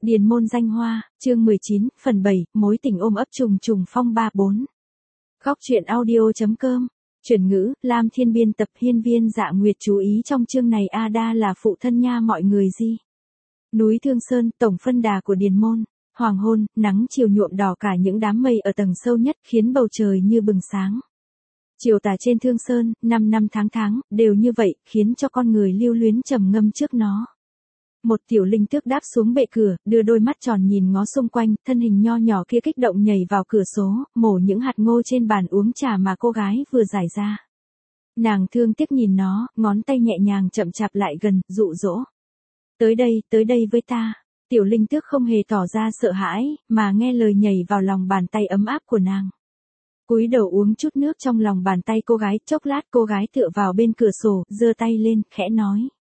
Điền môn danh hoa, chương 19, phần 7, mối tình ôm ấp trùng trùng phong ba 4. Góc truyện audio.com. Chuyển ngữ, Lam Thiên biên tập hiên viên Dạ Nguyệt chú ý trong chương này Ada là phụ thân nha mọi người gì. Núi Thương Sơn, tổng phân đà của Điền môn. Hoàng hôn, nắng chiều nhuộm đỏ cả những đám mây ở tầng sâu nhất khiến bầu trời như bừng sáng. Chiều tà trên Thương Sơn, năm tháng, đều như vậy, khiến cho con người lưu luyến trầm ngâm trước nó. Một tiểu linh tước đáp xuống bệ cửa, đưa đôi mắt tròn nhìn ngó xung quanh, thân hình nho nhỏ kia kích động nhảy vào cửa sổ, mổ những hạt ngô trên bàn uống trà mà cô gái vừa giải ra. Nàng thương tiếc nhìn nó, ngón tay nhẹ nhàng chậm chạp lại gần, dụ dỗ. Tới đây với ta. Tiểu linh tước không hề tỏ ra sợ hãi, mà nghe lời nhảy vào lòng bàn tay ấm áp của nàng. Cúi đầu uống chút nước trong lòng bàn tay cô gái, chốc lát cô gái tựa vào bên cửa sổ, giơ tay lên, khẽ nói.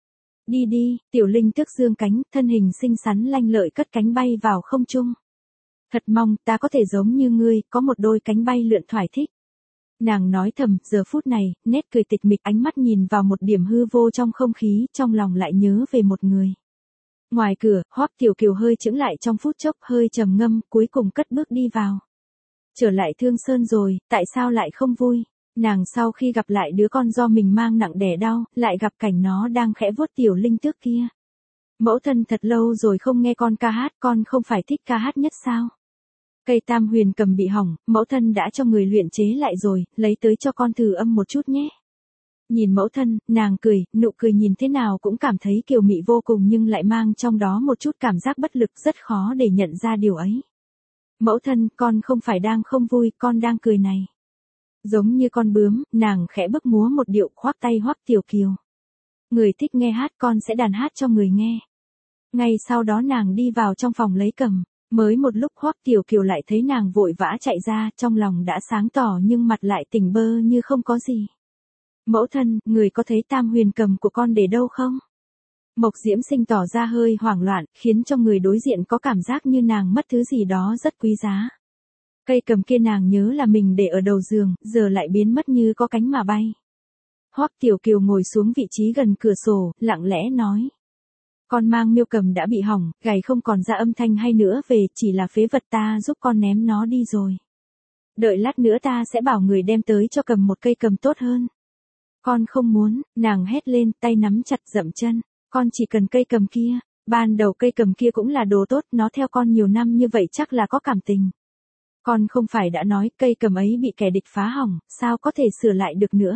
Đi, tiểu linh tước dương cánh, thân hình xinh xắn lanh lợi cất cánh bay vào không trung. Thật mong ta có thể giống như ngươi, có một đôi cánh bay lượn thoải thích. Nàng nói thầm, giờ phút này, nét cười tịch mịch ánh mắt nhìn vào một điểm hư vô trong không khí, trong lòng lại nhớ về một người. Ngoài cửa, Hoắc Tiểu Kiều hơi chững lại trong phút chốc, hơi trầm ngâm, cuối cùng cất bước đi vào. Trở lại Thương Sơn rồi, tại sao lại không vui? Nàng sau khi gặp lại đứa con do mình mang nặng đẻ đau, lại gặp cảnh nó đang khẽ vuốt tiểu linh tước kia. Mẫu thân thật lâu rồi không nghe con ca hát, con không phải thích ca hát nhất sao? Cây tam huyền cầm bị hỏng, mẫu thân đã cho người luyện chế lại rồi, lấy tới cho con thử âm một chút nhé. Nhìn mẫu thân, nàng cười, nụ cười nhìn thế nào cũng cảm thấy kiều mị vô cùng nhưng lại mang trong đó một chút cảm giác bất lực, rất khó để nhận ra điều ấy. Mẫu thân, con không phải đang không vui, con đang cười này. Giống như con bướm, nàng khẽ bấc múa một điệu, khoác tay Hoắc Tiểu Kiều. Người thích nghe hát, con sẽ đàn hát cho người nghe. Ngay sau đó nàng đi vào trong phòng lấy cầm. Mới một lúc Hoắc Tiểu Kiều lại thấy nàng vội vã chạy ra, trong lòng đã sáng tỏ nhưng mặt lại tỉnh bơ như không có gì. Mẫu thân, người có thấy tam huyền cầm của con để đâu không? Mộc Diễm Sinh tỏ ra hơi hoảng loạn, khiến cho người đối diện có cảm giác như nàng mất thứ gì đó rất quý giá. Cây cầm kia nàng nhớ là mình để ở đầu giường, giờ lại biến mất như có cánh mà bay. Hoắc Tiểu Kiều ngồi xuống vị trí gần cửa sổ, lặng lẽ nói. Con mang miêu cầm đã bị hỏng, gảy không còn ra âm thanh hay nữa về, chỉ là phế vật, ta giúp con ném nó đi rồi. Đợi lát nữa ta sẽ bảo người đem tới cho cầm một cây cầm tốt hơn. Con không muốn, nàng hét lên, tay nắm chặt dậm chân. Con chỉ cần cây cầm kia, ban đầu cây cầm kia cũng là đồ tốt, nó theo con nhiều năm như vậy chắc là có cảm tình. Con không phải đã nói cây cầm ấy bị kẻ địch phá hỏng, sao có thể sửa lại được nữa.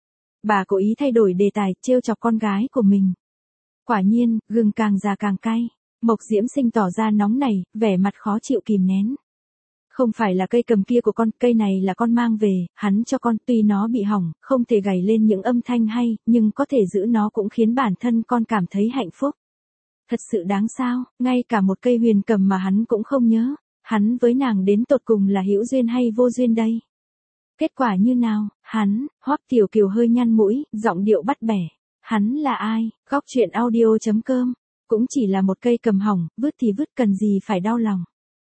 Bà cố ý thay đổi đề tài, trêu chọc con gái của mình. Quả nhiên, gừng càng già càng cay. Mộc Diễm Sinh tỏ ra nóng nảy, vẻ mặt khó chịu kìm nén. Không phải là cây cầm kia của con, cây này là con mang về, hắn cho con, tuy nó bị hỏng, không thể gảy lên những âm thanh hay, nhưng có thể giữ nó cũng khiến bản thân con cảm thấy hạnh phúc. Thật sự đáng sao, ngay cả một cây huyền cầm mà hắn cũng không nhớ, hắn với nàng đến tột cùng là hữu duyên hay vô duyên đây? Kết quả như nào, Hoắc Tiểu Kiều hơi nhăn mũi, giọng điệu bắt bẻ. Hắn là ai? Góc truyện audio.com. Cũng chỉ là một cây cầm hỏng, vứt thì vứt, cần gì phải đau lòng.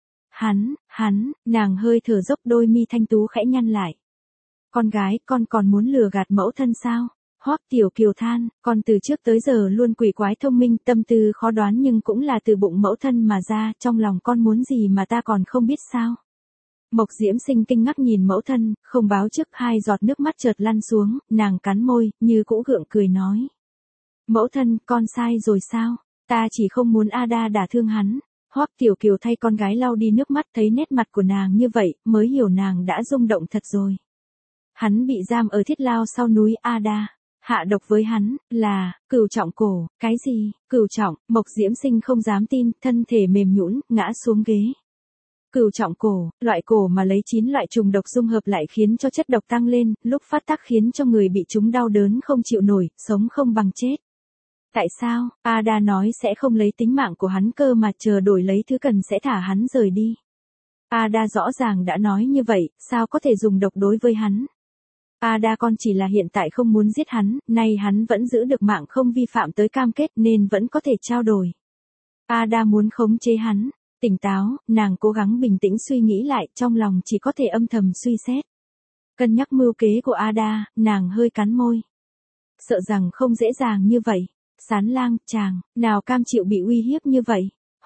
Nàng hơi thở dốc, đôi mi thanh tú khẽ nhăn lại. Con gái, con còn muốn lừa gạt mẫu thân sao? Hoắc Tiểu Kiều than, con từ trước tới giờ luôn quỷ quái thông minh, tâm tư khó đoán nhưng cũng là từ bụng mẫu thân mà ra, trong lòng con muốn gì mà ta còn không biết sao? Mộc Diễm Sinh kinh ngạc nhìn mẫu thân, không báo trước, hai giọt nước mắt chợt lăn xuống, nàng cắn môi, như cũ gượng cười nói. Mẫu thân, con sai rồi sao? Ta chỉ không muốn Ada đả thương hắn. Hoắc Tiểu Kiều thay con gái lau đi nước mắt, thấy nét mặt của nàng như vậy, mới hiểu nàng đã rung động thật rồi. Hắn bị giam ở Thiết Lao sau núi, Ada hạ độc với hắn, là cửu trọng cổ. Cái gì? Cửu trọng? Mộc Diễm Sinh không dám tin, thân thể mềm nhũn, ngã xuống ghế. Cửu trọng cổ, loại cổ mà lấy 9 loại trùng độc dung hợp lại khiến cho chất độc tăng lên, lúc phát tác khiến cho người bị chúng đau đớn không chịu nổi, sống không bằng chết. Tại sao? Ada nói sẽ không lấy tính mạng của hắn cơ mà chờ đổi lấy thứ cần sẽ thả hắn rời đi. Ada rõ ràng đã nói như vậy, sao có thể dùng độc đối với hắn? Ada, con chỉ là hiện tại không muốn giết hắn, nay hắn vẫn giữ được mạng, không vi phạm tới cam kết nên vẫn có thể trao đổi. Ada muốn khống chế hắn. Tỉnh táo, nàng cố gắng bình tĩnh suy nghĩ lại, trong lòng chỉ có thể âm thầm suy xét. Cân nhắc mưu kế của Ada, nàng hơi cắn môi. Sợ rằng không dễ dàng như vậy. Sán Lang, chàng, nào cam chịu bị uy hiếp như vậy.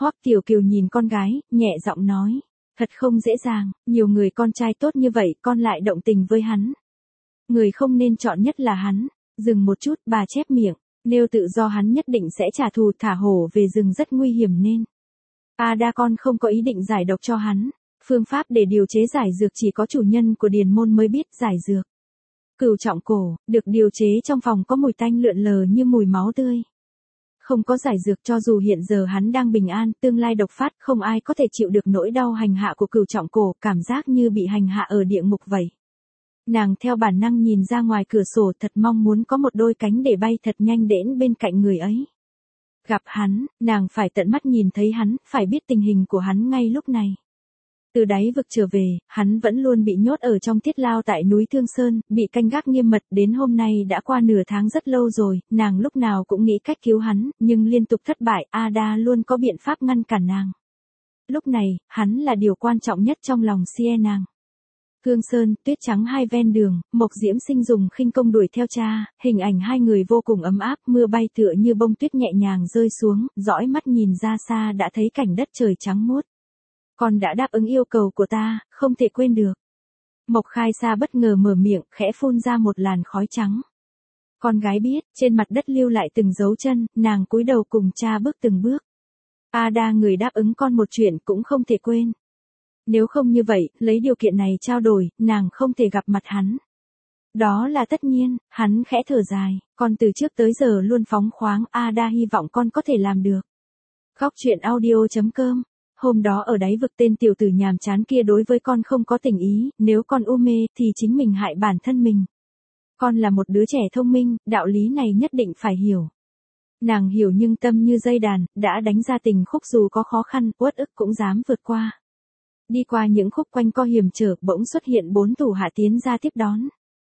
Hoắc Tiểu Kiều nhìn con gái, nhẹ giọng nói. Thật không dễ dàng, nhiều người con trai tốt như vậy con lại động tình với hắn. Người không nên chọn nhất là hắn. Dừng một chút, bà chép miệng. Nếu tự do hắn nhất định sẽ trả thù, thả hổ về rừng rất nguy hiểm nên. Ada con không có ý định giải độc cho hắn. Phương pháp để điều chế giải dược chỉ có chủ nhân của điền môn mới biết giải dược. Cửu trọng cổ, được điều chế trong phòng có mùi tanh lượn lờ như mùi máu tươi. Không có giải dược cho dù hiện giờ hắn đang bình an, tương lai độc phát, không ai có thể chịu được nỗi đau hành hạ của cửu trọng cổ, cảm giác như bị hành hạ ở địa ngục vậy. Nàng theo bản năng nhìn ra ngoài cửa sổ, thật mong muốn có một đôi cánh để bay thật nhanh đến bên cạnh người ấy. Gặp hắn, nàng phải tận mắt nhìn thấy hắn, phải biết tình hình của hắn ngay lúc này. Từ đáy vực trở về, hắn vẫn luôn bị nhốt ở trong thiết lao tại núi Thương Sơn, bị canh gác nghiêm mật, đến hôm nay đã qua nửa tháng rất lâu rồi, nàng lúc nào cũng nghĩ cách cứu hắn, nhưng liên tục thất bại, Ada luôn có biện pháp ngăn cản nàng. Lúc này, hắn là điều quan trọng nhất trong lòng nàng. Thương Sơn, tuyết trắng hai ven đường, Mộc Diễm Sinh dùng khinh công đuổi theo cha, hình ảnh hai người vô cùng ấm áp, mưa bay tựa như bông tuyết nhẹ nhàng rơi xuống, dõi mắt nhìn ra xa đã thấy cảnh đất trời trắng muốt. Con đã đáp ứng yêu cầu của ta, không thể quên được. Mộc Khai Sa bất ngờ mở miệng, khẽ phun ra một làn khói trắng. Con gái biết, trên mặt đất lưu lại từng dấu chân, nàng cúi đầu cùng cha bước từng bước. Ada người đáp ứng con một chuyện cũng không thể quên. Nếu không như vậy, lấy điều kiện này trao đổi, nàng không thể gặp mặt hắn. Đó là tất nhiên, hắn khẽ thở dài, con từ trước tới giờ luôn phóng khoáng, Ada hy vọng con có thể làm được. Góc truyện audio.com. Hôm đó ở đáy vực tên tiểu tử nhàm chán kia đối với con không có tình ý, nếu con u mê thì chính mình hại bản thân mình. Con là một đứa trẻ thông minh, đạo lý này nhất định phải hiểu. Nàng hiểu nhưng tâm như dây đàn, đã đánh ra tình khúc dù có khó khăn, uất ức cũng dám vượt qua. Đi qua những khúc quanh co hiểm trở, bỗng xuất hiện 4 thủ hạ tiến ra tiếp đón.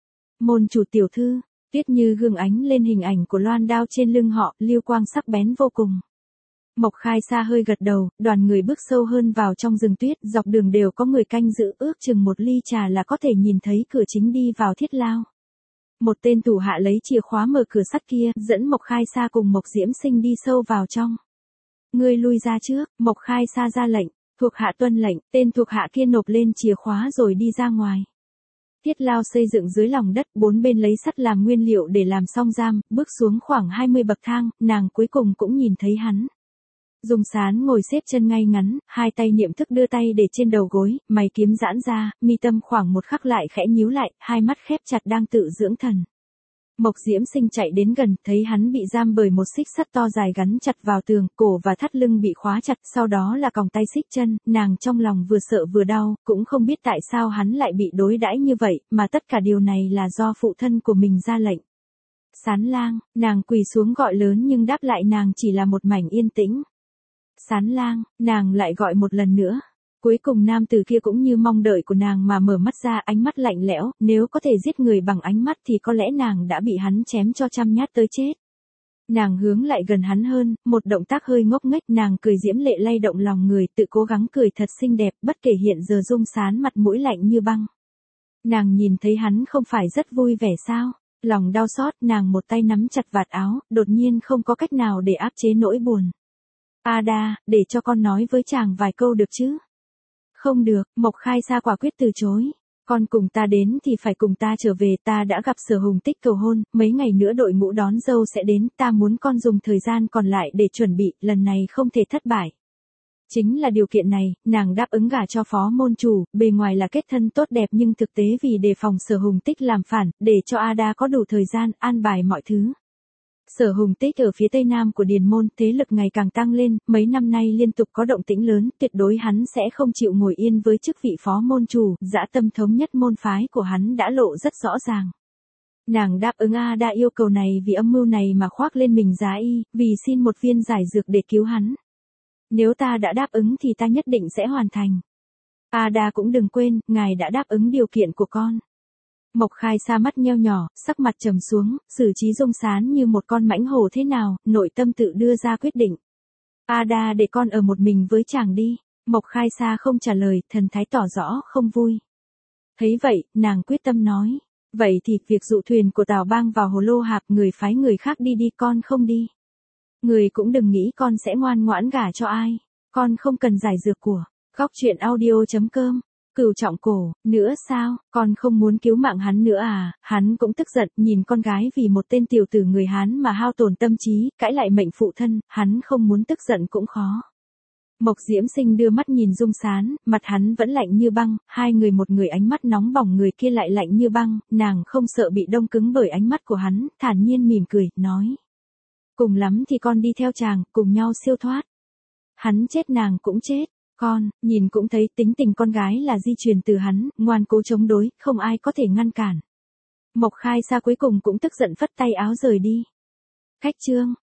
Môn chủ tiểu thư, tuyết như gương ánh lên hình ảnh của loan đao trên lưng họ, lưu quang sắc bén vô cùng. Mộc Khai Sa hơi gật đầu, đoàn người bước sâu hơn vào trong rừng tuyết, dọc đường đều có người canh giữ, ước chừng một ly trà là có thể nhìn thấy cửa chính đi vào thiết lao. Một tên thủ hạ lấy chìa khóa mở cửa sắt kia, dẫn Mộc Khai Sa cùng Mộc Diễm Sinh đi sâu vào trong. Ngươi lui ra trước, Mộc Khai Sa ra lệnh, thuộc hạ tuân lệnh, tên thuộc hạ kia nộp lên chìa khóa rồi đi ra ngoài. Thiết lao xây dựng dưới lòng đất, 4 bên lấy sắt làm nguyên liệu để làm song giam, bước xuống khoảng 20 bậc thang, nàng cuối cùng cũng nhìn thấy hắn. Dung Sán ngồi xếp chân ngay ngắn, hai tay niệm thức đưa tay để trên đầu gối, mày kiếm giãn ra, mi tâm khoảng một khắc lại khẽ nhíu lại, hai mắt khép chặt đang tự dưỡng thần. Mộc Diễm Sinh chạy đến gần, thấy hắn bị giam bởi một xích sắt to dài gắn chặt vào tường, cổ và thắt lưng bị khóa chặt, sau đó là còng tay xích chân, nàng trong lòng vừa sợ vừa đau, cũng không biết tại sao hắn lại bị đối đãi như vậy, mà tất cả điều này là do phụ thân của mình ra lệnh. Sán lang, nàng quỳ xuống gọi lớn nhưng đáp lại nàng chỉ là một mảnh yên tĩnh. Sán lang, nàng lại gọi một lần nữa. Cuối cùng nam tử kia cũng như mong đợi của nàng mà mở mắt ra, ánh mắt lạnh lẽo, nếu có thể giết người bằng ánh mắt thì có lẽ nàng đã bị hắn chém cho trăm nhát tới chết. Nàng hướng lại gần hắn hơn, một động tác hơi ngốc nghếch, nàng cười diễm lệ lay động lòng người, tự cố gắng cười thật xinh đẹp, bất kể hiện giờ Dung Sán mặt mũi lạnh như băng. Nàng nhìn thấy hắn không phải rất vui vẻ sao? Lòng đau xót, nàng một tay nắm chặt vạt áo, đột nhiên không có cách nào để áp chế nỗi buồn. Ada, để cho con nói với chàng vài câu được chứ? Không được, Mộc Khai Sa quả quyết từ chối. Con cùng ta đến thì phải cùng ta trở về, ta đã gặp Sở Hùng Tích cầu hôn, mấy ngày nữa đội ngũ đón dâu sẽ đến, ta muốn con dùng thời gian còn lại để chuẩn bị, lần này không thể thất bại. Chính là điều kiện này, nàng đáp ứng gả cho phó môn chủ, bề ngoài là kết thân tốt đẹp nhưng thực tế vì đề phòng Sở Hùng Tích làm phản, để cho Ada có đủ thời gian an bài mọi thứ. Sở Hùng Tích ở phía tây nam của Điền Môn, thế lực ngày càng tăng lên, mấy năm nay liên tục có động tĩnh lớn, tuyệt đối hắn sẽ không chịu ngồi yên với chức vị phó môn chủ, dã tâm thống nhất môn phái của hắn đã lộ rất rõ ràng. Nàng đáp ứng Ada yêu cầu này vì âm mưu này mà khoác lên mình giá y, vì xin một viên giải dược để cứu hắn. Nếu ta đã đáp ứng thì ta nhất định sẽ hoàn thành. Ada cũng đừng quên, ngài đã đáp ứng điều kiện của con. Mộc Khai Sa mắt nheo nhỏ, sắc mặt trầm xuống, xử trí Dung Sán như một con mãnh hổ thế nào, nội tâm tự đưa ra quyết định. Ada để con ở một mình với chàng đi. Mộc Khai Sa không trả lời, thần thái tỏ rõ không vui. Thấy vậy, nàng quyết tâm nói. Vậy thì việc dụ thuyền của Tào Bang vào Hồ Lô Hạp, người phái người khác đi đi, con không đi. Người cũng đừng nghĩ con sẽ ngoan ngoãn gả cho ai. con không cần giải dược của. Góc chuyện audio.com. Cửu trọng cổ, nữa sao, con không muốn cứu mạng hắn nữa à, hắn cũng tức giận, nhìn con gái vì một tên tiểu tử người Hán mà hao tổn tâm trí, cãi lại mệnh phụ thân, hắn không muốn tức giận cũng khó. Mộc Diễm Sinh đưa mắt nhìn Dung Sán, mặt hắn vẫn lạnh như băng, hai người một người ánh mắt nóng bỏng người kia lại lạnh như băng, nàng không sợ bị đông cứng bởi ánh mắt của hắn, thản nhiên mỉm cười, nói. Cùng lắm thì con đi theo chàng, cùng nhau siêu thoát. Hắn chết nàng cũng chết. Con, nhìn cũng thấy tính tình con gái là di truyền từ hắn, ngoan cố chống đối, không ai có thể ngăn cản. Mộc Khai Sa cuối cùng cũng tức giận phất tay áo rời đi. Khách chương.